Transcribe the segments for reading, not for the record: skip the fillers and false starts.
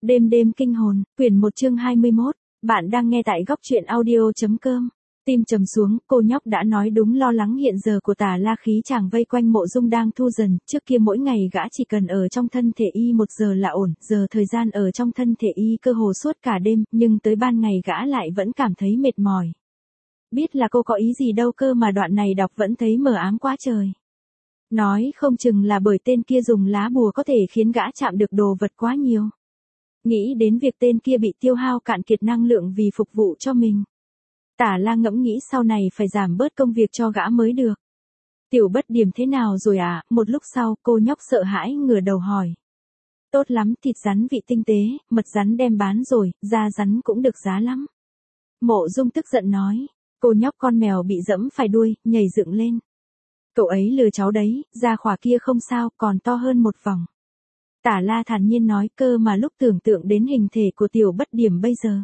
Đêm đêm kinh hồn, quyển 1 chương 21, bạn đang nghe tại góc truyện audio.com. Tim trầm xuống, cô nhóc đã nói đúng, lo lắng hiện giờ của Tả La khí chàng vây quanh Mộ Dung đang thu dần, trước kia mỗi ngày gã chỉ cần ở trong thân thể y 1 giờ là ổn, giờ thời gian ở trong thân thể y cơ hồ suốt cả đêm, nhưng tới ban ngày gã lại vẫn cảm thấy mệt mỏi. Biết là cô có ý gì đâu cơ mà đoạn này đọc vẫn thấy mờ ám quá trời. Nói không chừng là bởi tên kia dùng lá bùa có thể khiến gã chạm được đồ vật quá nhiều. Nghĩ đến việc tên kia bị tiêu hao cạn kiệt năng lượng vì phục vụ cho mình. Tả La ngẫm nghĩ sau này phải giảm bớt công việc cho gã mới được. Tiểu Bất Điểm thế nào rồi à? Một lúc sau cô nhóc sợ hãi ngửa đầu hỏi. Tốt lắm, thịt rắn vị tinh tế, mật rắn đem bán rồi, da rắn cũng được giá lắm. Mộ Dung tức giận nói. Cô nhóc con mèo bị dẫm phải đuôi, nhảy dựng lên. Cậu ấy lừa cháu đấy, da khỏa kia không sao, còn to hơn một vòng. Tả La thản nhiên nói, cơ mà lúc tưởng tượng đến hình thể của Tiểu Bất Điểm bây giờ.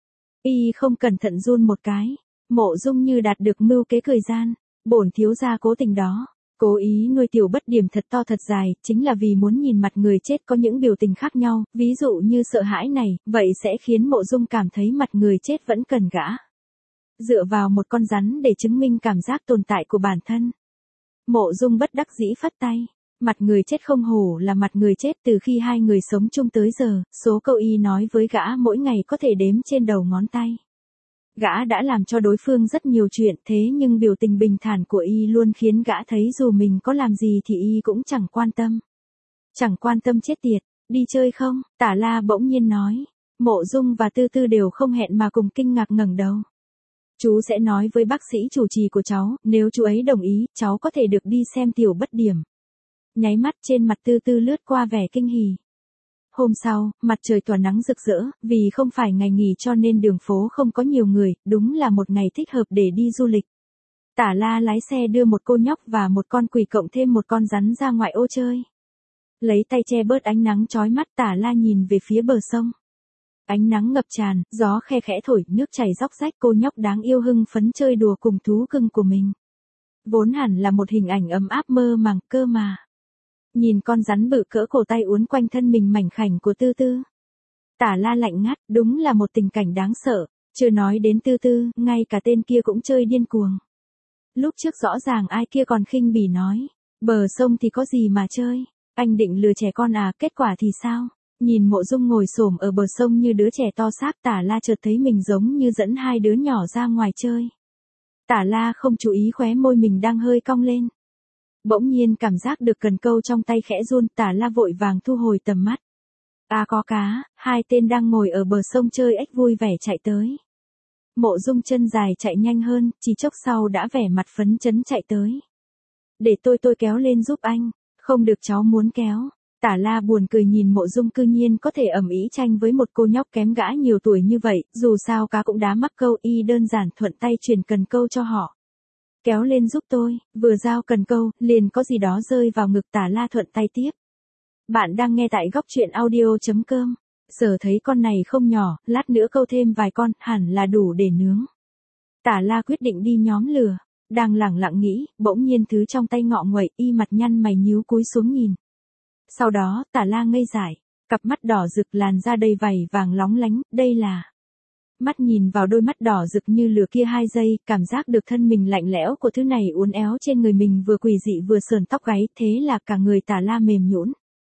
Y không cẩn thận run một cái. Mộ Dung như đạt được mưu kế cười gian. Bổn thiếu gia cố tình đó. Cố ý nuôi Tiểu Bất Điểm thật to thật dài, chính là vì muốn nhìn mặt người chết có những biểu tình khác nhau, ví dụ như sợ hãi này, vậy sẽ khiến Mộ Dung cảm thấy mặt người chết vẫn cần gã. Dựa vào một con rắn để chứng minh cảm giác tồn tại của bản thân. Mộ Dung bất đắc dĩ phất tay. Mặt người chết không hổ là mặt người chết, từ khi hai người sống chung tới giờ, số câu y nói với gã mỗi ngày có thể đếm trên đầu ngón tay. Gã đã làm cho đối phương rất nhiều chuyện, thế nhưng biểu tình bình thản của y luôn khiến gã thấy dù mình có làm gì thì y cũng chẳng quan tâm. Chẳng quan tâm chết tiệt, đi chơi không? Tả La bỗng nhiên nói. Mộ Dung và Tư Tư đều không hẹn mà cùng kinh ngạc ngẩng đầu. Chú sẽ nói với bác sĩ chủ trì của cháu, nếu chú ấy đồng ý, cháu có thể được đi xem Tiểu Bất Điểm. Nháy mắt trên mặt Tư Tư lướt qua vẻ kinh hỉ. Hôm sau, mặt trời tỏa nắng rực rỡ, vì không phải ngày nghỉ cho nên đường phố không có nhiều người, đúng là một ngày thích hợp để đi du lịch. Tả La lái xe đưa một cô nhóc và một con quỷ cộng thêm một con rắn ra ngoại ô chơi. Lấy tay che bớt ánh nắng chói mắt, Tả La nhìn về phía bờ sông. Ánh nắng ngập tràn, gió khe khẽ thổi, nước chảy róc rách, cô nhóc đáng yêu hưng phấn chơi đùa cùng thú cưng của mình. Vốn hẳn là một hình ảnh ấm áp mơ màng, cơ mà. Nhìn con rắn bự cỡ cổ tay uốn quanh thân mình mảnh khảnh của Tư Tư. Tả La lạnh ngắt, đúng là một tình cảnh đáng sợ, chưa nói đến Tư Tư, ngay cả tên kia cũng chơi điên cuồng. Lúc trước rõ ràng ai kia còn khinh bỉ nói, bờ sông thì có gì mà chơi, anh định lừa trẻ con à, kết quả thì sao? Nhìn Mộ Dung ngồi xổm ở bờ sông như đứa trẻ to xác, Tả La chợt thấy mình giống như dẫn hai đứa nhỏ ra ngoài chơi. Tả La không chú ý khóe môi mình đang hơi cong lên. Bỗng nhiên cảm giác được cần câu trong tay khẽ run, Tả La vội vàng thu hồi tầm mắt. À có cá, hai tên đang ngồi ở bờ sông chơi ếch vui vẻ chạy tới. Mộ Dung chân dài chạy nhanh hơn, chỉ chốc sau đã vẻ mặt phấn chấn chạy tới. Để tôi kéo lên giúp anh. Không được, cháu muốn kéo. Tả La buồn cười nhìn Mộ Dung cư nhiên có thể ầm ĩ tranh với một cô nhóc kém gã nhiều tuổi như vậy, dù sao cá cũng đã mắc câu, y đơn giản thuận tay truyền cần câu cho họ. Kéo lên giúp tôi, vừa giao cần câu, liền có gì đó rơi vào ngực, Tả La thuận tay tiếp. Bạn đang nghe tại góc truyện audio.com. Giờ thấy con này không nhỏ, lát nữa câu thêm vài con, hẳn là đủ để nướng. Tả La quyết định đi nhóm lửa, đang lẳng lặng nghĩ, bỗng nhiên thứ trong tay ngọ nguậy, y mặt nhăn mày nhíu cúi xuống nhìn. Sau đó, Tả La ngây dại, cặp mắt đỏ rực, làn da đầy vảy vàng lóng lánh, đây là... Mắt nhìn vào đôi mắt đỏ rực như lửa kia 2 giây, cảm giác được thân mình lạnh lẽo của thứ này uốn éo trên người mình vừa quỷ dị vừa sờn tóc gáy, thế là cả người Tả La mềm nhũn.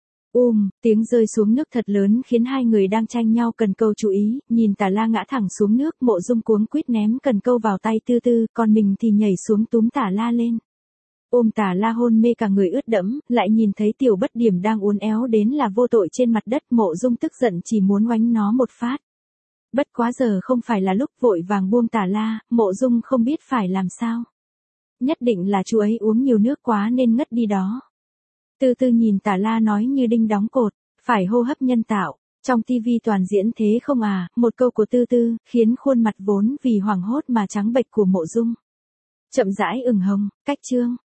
Tiếng rơi xuống nước thật lớn khiến hai người đang tranh nhau cần câu chú ý, nhìn Tả La ngã thẳng xuống nước, Mộ Dung cuống quýt ném cần câu vào tay Tư Tư, còn mình thì nhảy xuống túm Tả La lên. Ôm Tả La hôn mê cả người ướt đẫm, lại nhìn thấy Tiểu Bất Điểm đang uốn éo đến là vô tội trên mặt đất, Mộ Dung tức giận chỉ muốn oánh nó một phát. Bất quá giờ không phải là lúc, vội vàng buông Tả La, Mộ Dung không biết phải làm sao. Nhất định là chú ấy uống nhiều nước quá nên ngất đi đó. Tư Tư nhìn Tả La nói như đinh đóng cột, phải hô hấp nhân tạo, trong tivi toàn diễn thế không à, một câu của Tư Tư, khiến khuôn mặt vốn vì hoảng hốt mà trắng bệch của Mộ Dung chậm rãi ửng hồng, cách chương.